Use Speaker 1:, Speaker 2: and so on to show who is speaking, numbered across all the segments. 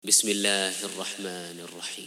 Speaker 1: بسم الله الرحمن الرحيم.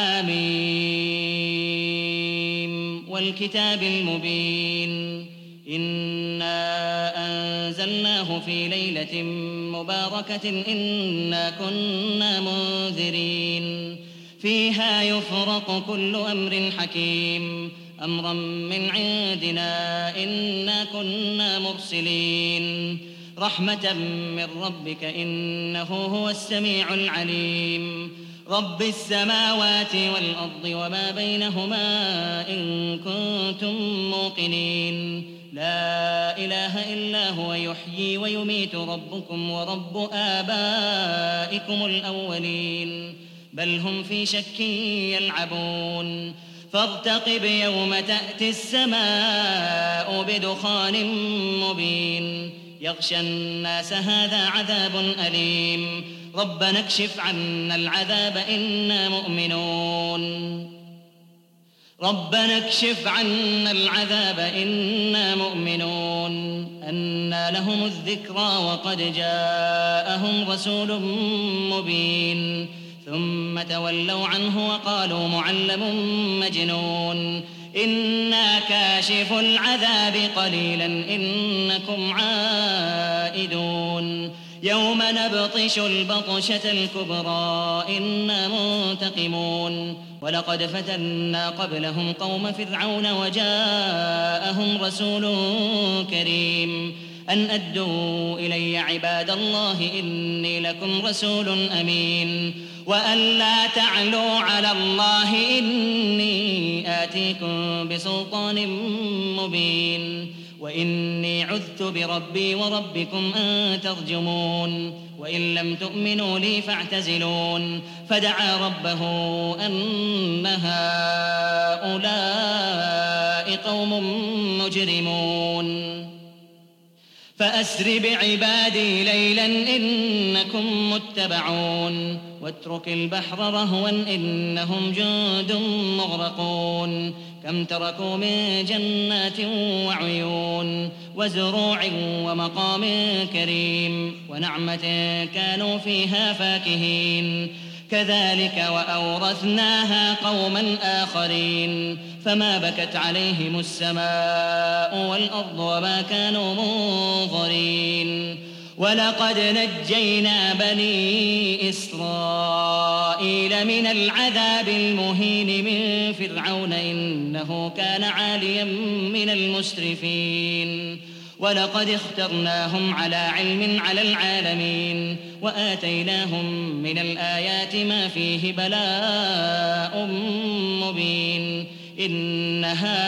Speaker 2: حميم والكتاب المبين إنا أنزلناه في ليلة مباركة إنا كنا منذرين فيها يفرق كل أمر حكيم أمرا من عندنا إنا كنا مرسلين رحمة من ربك إنه هو السميع العليم رب السماوات والأرض وما بينهما إن كنتم موقنين لا إله إلا هو يحيي ويميت ربكم ورب آبائكم الأولين بل هم في شك يلعبون فارتقب يوم تأتي السماء بدخان مبين يغشى الناس هذا عذاب أليم ربنا اكشف عنا العذاب إنا مؤمنون ربنا اكشف عنا العذاب إنا مؤمنون أنى لهم الذكرى وقد جاءهم رسول مبين ثم تولوا عنه وقالوا معلم مجنون إنا كاشف العذاب قليلا إنكم عائدون يوم نبطش البطشة الكبرى إنا منتقمون ولقد فتنا قبلهم قوم فرعون وجاءهم رسول كريم أن أدوا إلي عباد الله إني لكم رسول أمين وأن لا تعلوا على الله إني آتيكم بسلطان مبين وإني عذت بربي وربكم أن ترجمون وإن لم تؤمنوا لي فاعتزلون فدعا ربه أن هؤلاء قوم مجرمون فأسر بعبادي ليلا إنكم متبعون واترك البحر رهوا إنهم جند مغرقون كم تركوا من جنات وعيون وزروع ومقام كريم ونعمة كانوا فيها فاكهين كذلك وأورثناها قوما آخرين فما بكت عليهم السماء والأرض وما كانوا منظرين ولقد نجينا بني إسرائيل من العذاب المهين من فرعون إنه كان عاليا من المسرفين ولقد اخترناهم على علم على العالمين وآتيناهم من الآيات ما فيه بلاء مبين إن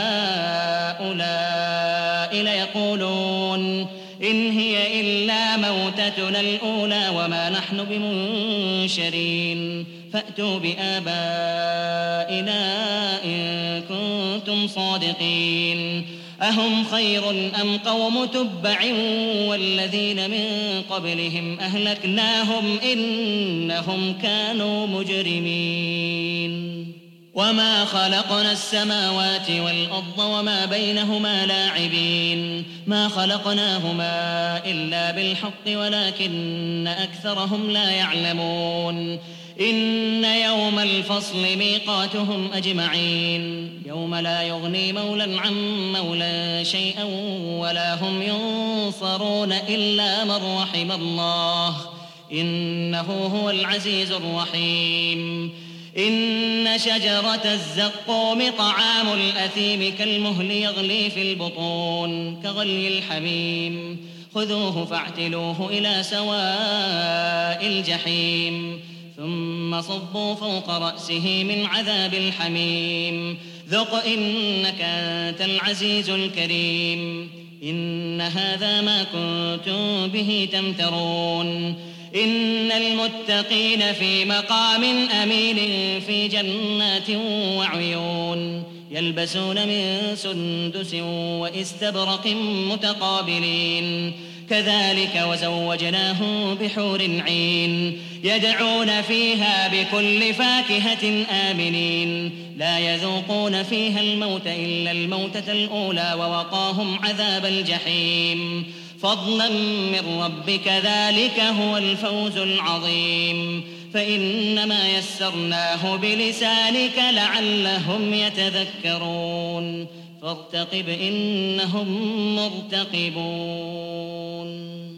Speaker 2: هؤلاء ليقولون إن هي إلا موتتنا الأولى وما نحن بمنشرين فأتوا بآبائنا إن كنتم صادقين أهم خير أم قوم تبع والذين من قبلهم أهلكناهم إنهم كانوا مجرمين وما خلقنا السماوات والأرض وما بينهما لاعبين ما خلقناهما إلا بالحق ولكن أكثرهم لا يعلمون إن يوم الفصل ميقاتهم أجمعين يوم لا يغني مولى عن مولى شيئا ولا هم ينصرون إلا من رحم الله إنه هو العزيز الرحيم إن شجرة الزقوم طعام الأثيم كالمهل يغلي في البطون كغلي الحميم خذوه فاعتلوه إلى سواء الجحيم ثم صبوا فوق رأسه من عذاب الحميم ذق إنك أنت العزيز الكريم إن هذا ما كنتم به تمترون إن المتقين في مقام أمين في جنات وعيون يلبسون من سندس وإستبرق متقابلين كذلك وزوجناهم بحور عين يدعون فيها بكل فاكهة آمنين لا يذوقون فيها الموت إلا الموتة الأولى ووقاهم عذاب الجحيم فضلا من ربك ذلك هو الفوز العظيم فإنما يسرناه بلسانك لعلهم يتذكرون فارتقب إنهم مرتقبون